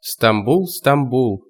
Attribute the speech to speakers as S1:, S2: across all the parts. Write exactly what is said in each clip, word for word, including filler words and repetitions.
S1: Стамбул, Стамбул.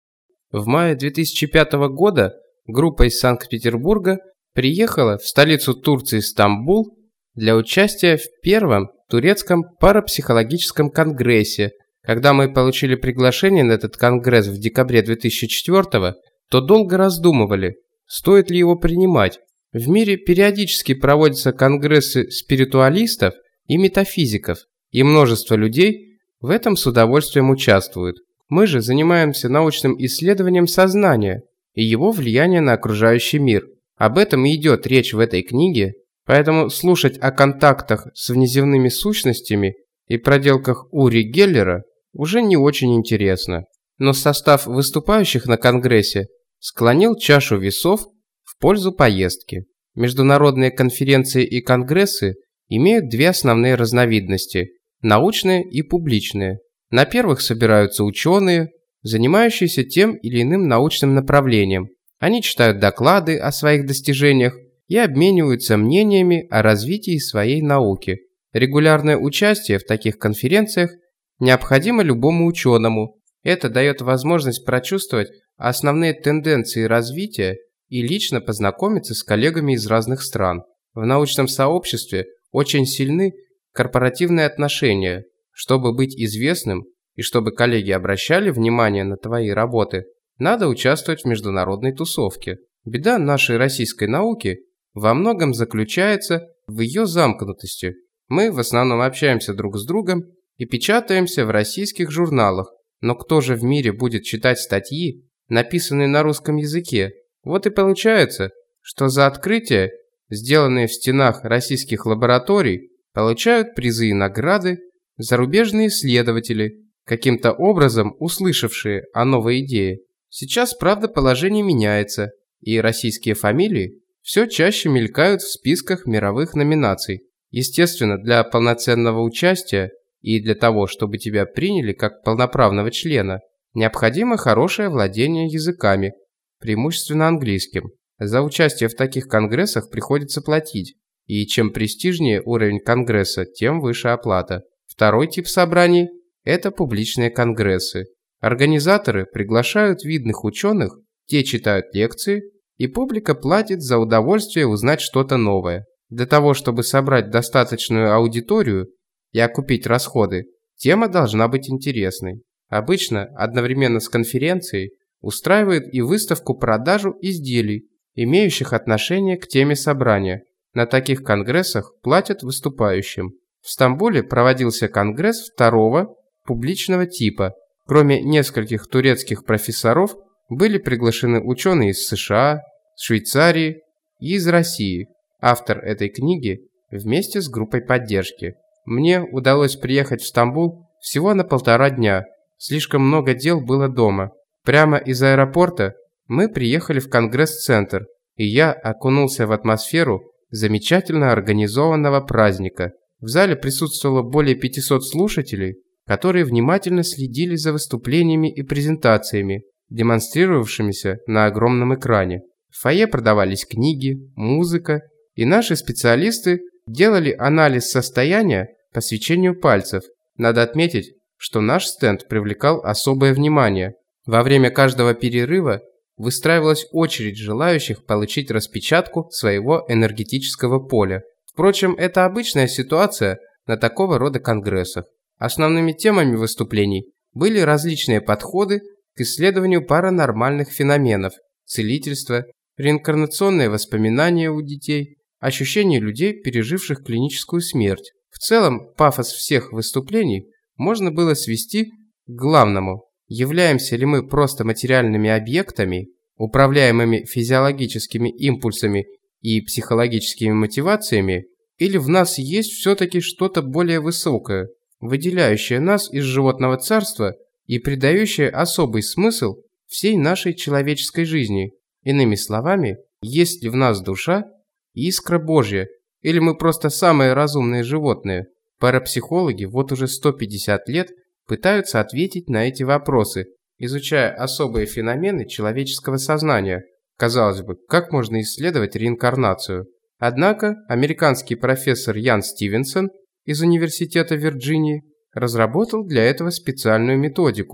S1: В мае две тысячи пятого года группа из Санкт-Петербурга приехала в столицу Турции Стамбул для участия в первом турецком парапсихологическом конгрессе. Когда мы получили приглашение на этот конгресс в декабре две тысячи четвёртого, то долго раздумывали, стоит ли его принимать. В мире периодически проводятся конгрессы спиритуалистов и метафизиков, и множество людей в этом с удовольствием участвуют. Мы же занимаемся научным исследованием сознания и его влияния на окружающий мир. Об этом и идет речь в этой книге, поэтому слушать о контактах с внеземными сущностями и проделках Ури Геллера уже не очень интересно. Но состав выступающих на конгрессе склонил чашу весов в пользу поездки. Международные конференции и конгрессы имеют две основные разновидности – научные и публичные. На первых собираются ученые, занимающиеся тем или иным научным направлением. Они читают доклады о своих достижениях и обмениваются мнениями о развитии своей науки. Регулярное участие в таких конференциях необходимо любому ученому. Это дает возможность прочувствовать основные тенденции развития и лично познакомиться с коллегами из разных стран. В научном сообществе очень сильны корпоративные отношения. Чтобы быть известным и чтобы коллеги обращали внимание на твои работы, надо участвовать в международной тусовке. Беда нашей российской науки во многом заключается в ее замкнутости. Мы в основном общаемся друг с другом и печатаемся в российских журналах, но кто же в мире будет читать статьи, написанные на русском языке? Вот и получается, что за открытия, сделанные в стенах российских лабораторий, получают призы и награды зарубежные исследователи, каким-то образом услышавшие о новой идее. Сейчас, правда, положение меняется, и российские фамилии все чаще мелькают в списках мировых номинаций. Естественно, для полноценного участия и для того, чтобы тебя приняли как полноправного члена, необходимо хорошее владение языками, преимущественно английским. За участие в таких конгрессах приходится платить. И чем престижнее уровень конгресса, тем выше оплата. Второй тип собраний – это публичные конгрессы. Организаторы приглашают видных ученых, те читают лекции, и публика платит за удовольствие узнать что-то новое. Для того, чтобы собрать достаточную аудиторию и окупить расходы, тема должна быть интересной. Обычно одновременно с конференцией устраивают и выставку-продажу изделий, имеющих отношение к теме собрания. На таких конгрессах платят выступающим. В Стамбуле проводился конгресс второго публичного типа. Кроме нескольких турецких профессоров, были приглашены ученые из США, Швейцарии и из России. Автор этой книги вместе с группой поддержки. Мне удалось приехать в Стамбул всего на полтора дня. Слишком много дел было дома. Прямо из аэропорта мы приехали в конгресс-центр, и я окунулся в атмосферу замечательно организованного праздника. В зале присутствовало более пятисот слушателей, которые внимательно следили за выступлениями и презентациями, демонстрировавшимися на огромном экране. В фойе продавались книги, музыка, и наши специалисты делали анализ состояния по свечению пальцев. Надо отметить, что наш стенд привлекал особое внимание. Во время каждого перерыва выстраивалась очередь желающих получить распечатку своего энергетического поля. Впрочем, это обычная ситуация на такого рода конгрессах. Основными темами выступлений были различные подходы к исследованию паранормальных феноменов, целительство, реинкарнационные воспоминания у детей, ощущения людей, переживших клиническую смерть. В целом, пафос всех выступлений можно было свести к главному. Являемся ли мы просто материальными объектами, управляемыми физиологическими импульсами и психологическими мотивациями, или в нас есть все-таки что-то более высокое, выделяющее нас из животного царства и придающее особый смысл всей нашей человеческой жизни? Иными словами, есть ли в нас душа и искра Божья, или мы просто самые разумные животные? Парапсихологи вот уже сто пятьдесят лет пытаются ответить на эти вопросы, изучая особые феномены человеческого сознания. Казалось бы, как можно исследовать реинкарнацию? Однако американский профессор Ян Стивенсон из Университета Вирджинии разработал для этого специальную методику.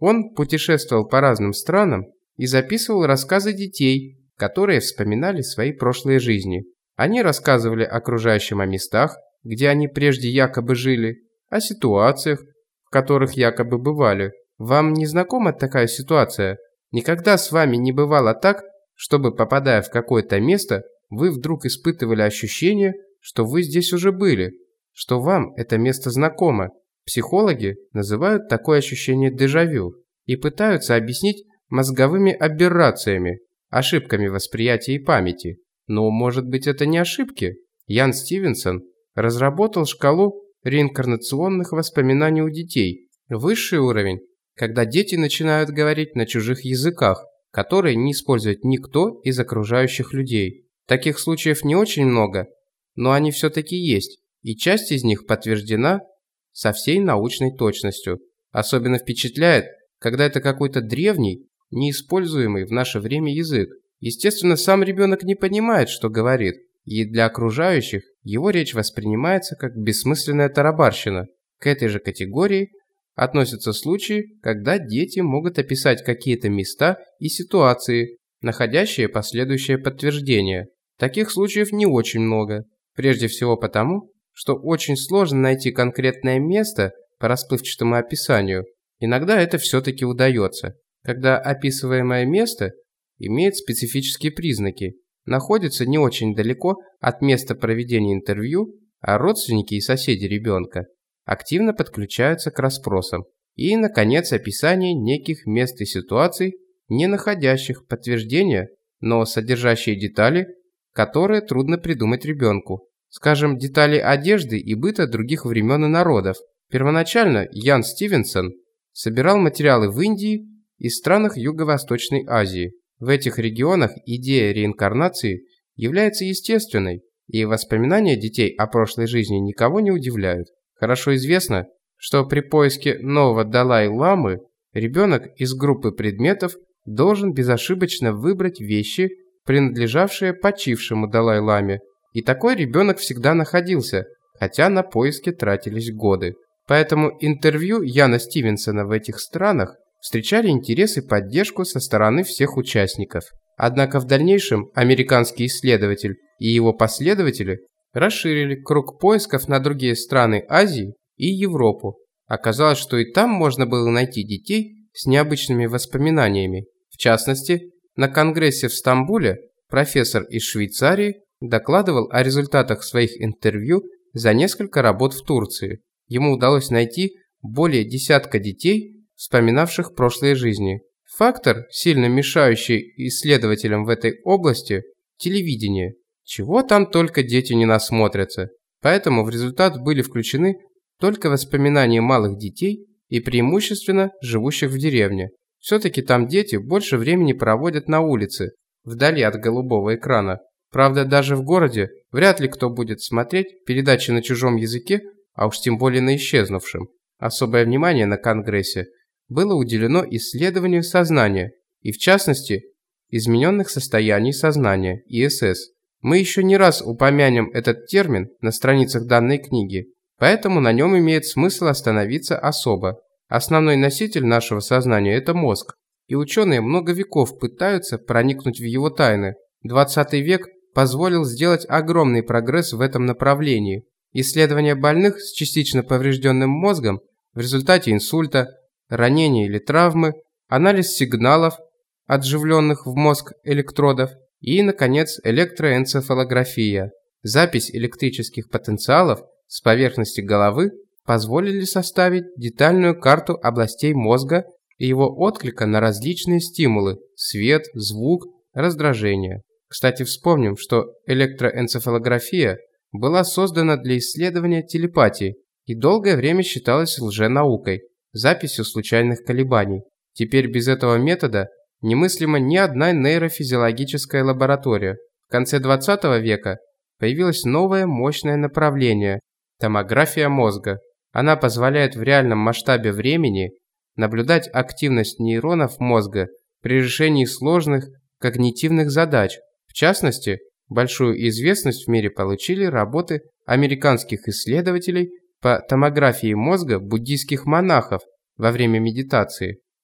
S1: Он путешествовал по разным странам и записывал рассказы детей, которые вспоминали свои прошлые жизни. Они рассказывали окружающим о местах, где они прежде якобы жили, о ситуациях, в которых якобы бывали. Вам не знакома такая ситуация? Никогда с вами не бывало так, чтобы, попадая в какое-то место, вы вдруг испытывали ощущение, что вы здесь уже были, что вам это место знакомо. Психологи называют такое ощущение дежавю и пытаются объяснить мозговыми аберрациями, ошибками восприятия и памяти. Но, может быть, это не ошибки? Ян Стивенсон разработал шкалу реинкарнационных воспоминаний у детей. Высший уровень, когда дети начинают говорить на чужих языках, которые не использует никто из окружающих людей. Таких случаев не очень много, но они все-таки есть, и часть из них подтверждена со всей научной точностью. Особенно впечатляет, когда это какой-то древний, неиспользуемый в наше время язык. Естественно, сам ребенок не понимает, что говорит, и для окружающих его речь воспринимается как бессмысленная тарабарщина. К этой же категории относятся случаи, когда дети могут описать какие-то места и ситуации, находящие последующее подтверждение. Таких случаев не очень много, прежде всего потому, что очень сложно найти конкретное место по расплывчатому описанию. Иногда это все-таки удается, когда описываемое место имеет специфические признаки, находится не очень далеко от места проведения интервью, а родственники и соседи ребенка активно подключаются к расспросам. И, наконец, описание неких мест и ситуаций, не находящих подтверждения, но содержащие детали, которые трудно придумать ребенку. Скажем, детали одежды и быта других времен и народов. Первоначально Ян Стивенсон собирал материалы в Индии и странах Юго-Восточной Азии. В этих регионах идея реинкарнации является естественной, и воспоминания детей о прошлой жизни никого не удивляют. Хорошо известно, что при поиске нового Далай-ламы ребенок из группы предметов должен безошибочно выбрать вещи, принадлежавшие почившему Далай-ламе. И такой ребенок всегда находился, хотя на поиски тратились годы. Поэтому интервью Яна Стивенсона в этих странах встречали интерес и поддержку со стороны всех участников. Однако в дальнейшем американский исследователь и его последователи расширили круг поисков на другие страны Азии и Европу. Оказалось, что и там можно было найти детей с необычными воспоминаниями. В частности, на конгрессе в Стамбуле профессор из Швейцарии докладывал о результатах своих интервью за несколько работ в Турции. Ему удалось найти более десятка детей, вспоминавших прошлые жизни. Фактор, сильно мешающий исследователям в этой области – телевидение. Чего там только дети не насмотрятся. Поэтому в результат были включены только воспоминания малых детей и преимущественно живущих в деревне. Все-таки там дети больше времени проводят на улице, вдали от голубого экрана. Правда, даже в городе вряд ли кто будет смотреть передачи на чужом языке, а уж тем более на исчезнувшем. Особое внимание на Конгрессе было уделено исследованию сознания, и в частности, измененных состояний сознания, И С С. Мы еще не раз упомянем этот термин на страницах данной книги, поэтому на нем имеет смысл остановиться особо. Основной носитель нашего сознания – это мозг, и ученые много веков пытаются проникнуть в его тайны. двадцатый век позволил сделать огромный прогресс в этом направлении. Исследование больных с частично поврежденным мозгом в результате инсульта, ранения или травмы, анализ сигналов от вживленных в мозг электродов и, наконец, электроэнцефалография. Запись электрических потенциалов с поверхности головы позволили составить детальную карту областей мозга и его отклика на различные стимулы – свет, звук, раздражение. Кстати, вспомним, что электроэнцефалография была создана для исследования телепатии и долгое время считалась лженаукой, записью случайных колебаний. Теперь без этого метода немыслима ни одна нейрофизиологическая лаборатория. В конце двадцатого века появилось новое мощное направление – томография мозга. Она позволяет в реальном масштабе времени наблюдать активность нейронов мозга при решении сложных когнитивных задач. В частности, большую известность в мире получили работы американских исследователей по томографии мозга буддийских монахов во время медитации.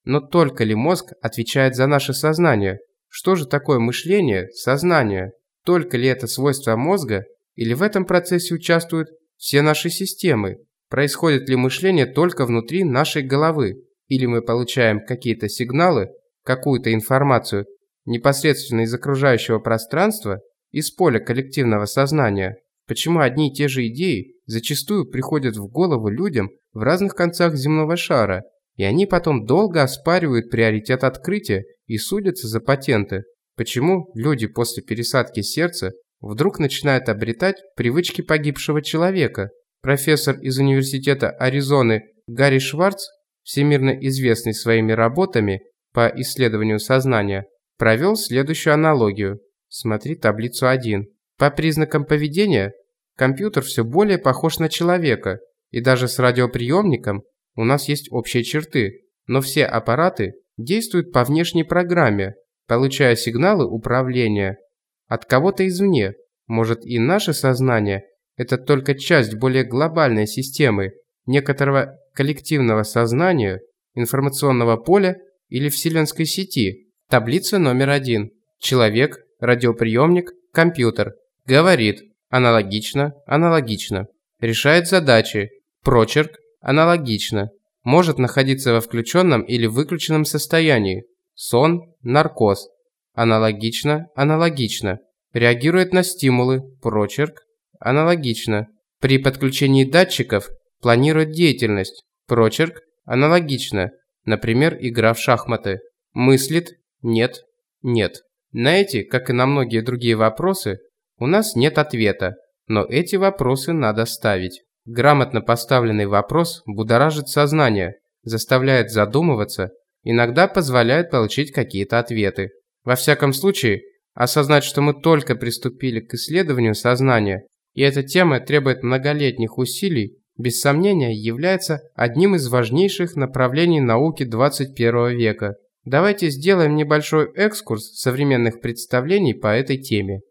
S1: Но только ли мозг отвечает за наше сознание? Что же такое мышление, сознание? Только ли это свойство мозга? Или в этом процессе участвуют все наши системы? Происходит ли мышление только внутри нашей головы? Или мы получаем какие-то сигналы, какую-то информацию непосредственно из окружающего пространства, из поля коллективного сознания? Почему одни и те же идеи зачастую приходят в голову людям в разных концах земного шара, и они потом долго оспаривают приоритет открытия и судятся за патенты? Почему люди после пересадки сердца вдруг начинают обретать привычки погибшего человека? Профессор из университета Аризоны Гарри Шварц, всемирно известный своими работами по исследованию сознания, провел следующую аналогию. Смотри таблицу один. По признакам поведения компьютер все более похож на человека, и даже с радиоприемником у нас есть общие черты, но все аппараты действуют по внешней программе, получая сигналы управления от кого-то извне. Может, и наше сознание – это только часть более глобальной системы, некоторого коллективного сознания, информационного поля или вселенской сети. Таблица номер один. Человек, радиоприемник, компьютер. Говорит. Аналогично, аналогично. Решает задачи. Прочерк. Аналогично. Может находиться во включенном или выключенном состоянии. Сон, наркоз. Аналогично, аналогично. Реагирует на стимулы. Прочерк. Аналогично. При подключении датчиков планирует деятельность. Прочерк. Аналогично. Например, игра в шахматы. Мыслит. Нет. Нет. На эти, как и на многие другие вопросы, у нас нет ответа, но эти вопросы надо ставить. Грамотно поставленный вопрос будоражит сознание, заставляет задумываться, иногда позволяет получить какие-то ответы. Во всяком случае, осознать, что мы только приступили к исследованию сознания, и эта тема требует многолетних усилий, без сомнения является одним из важнейших направлений науки двадцать первого века. Давайте сделаем небольшой экскурс современных представлений по этой теме.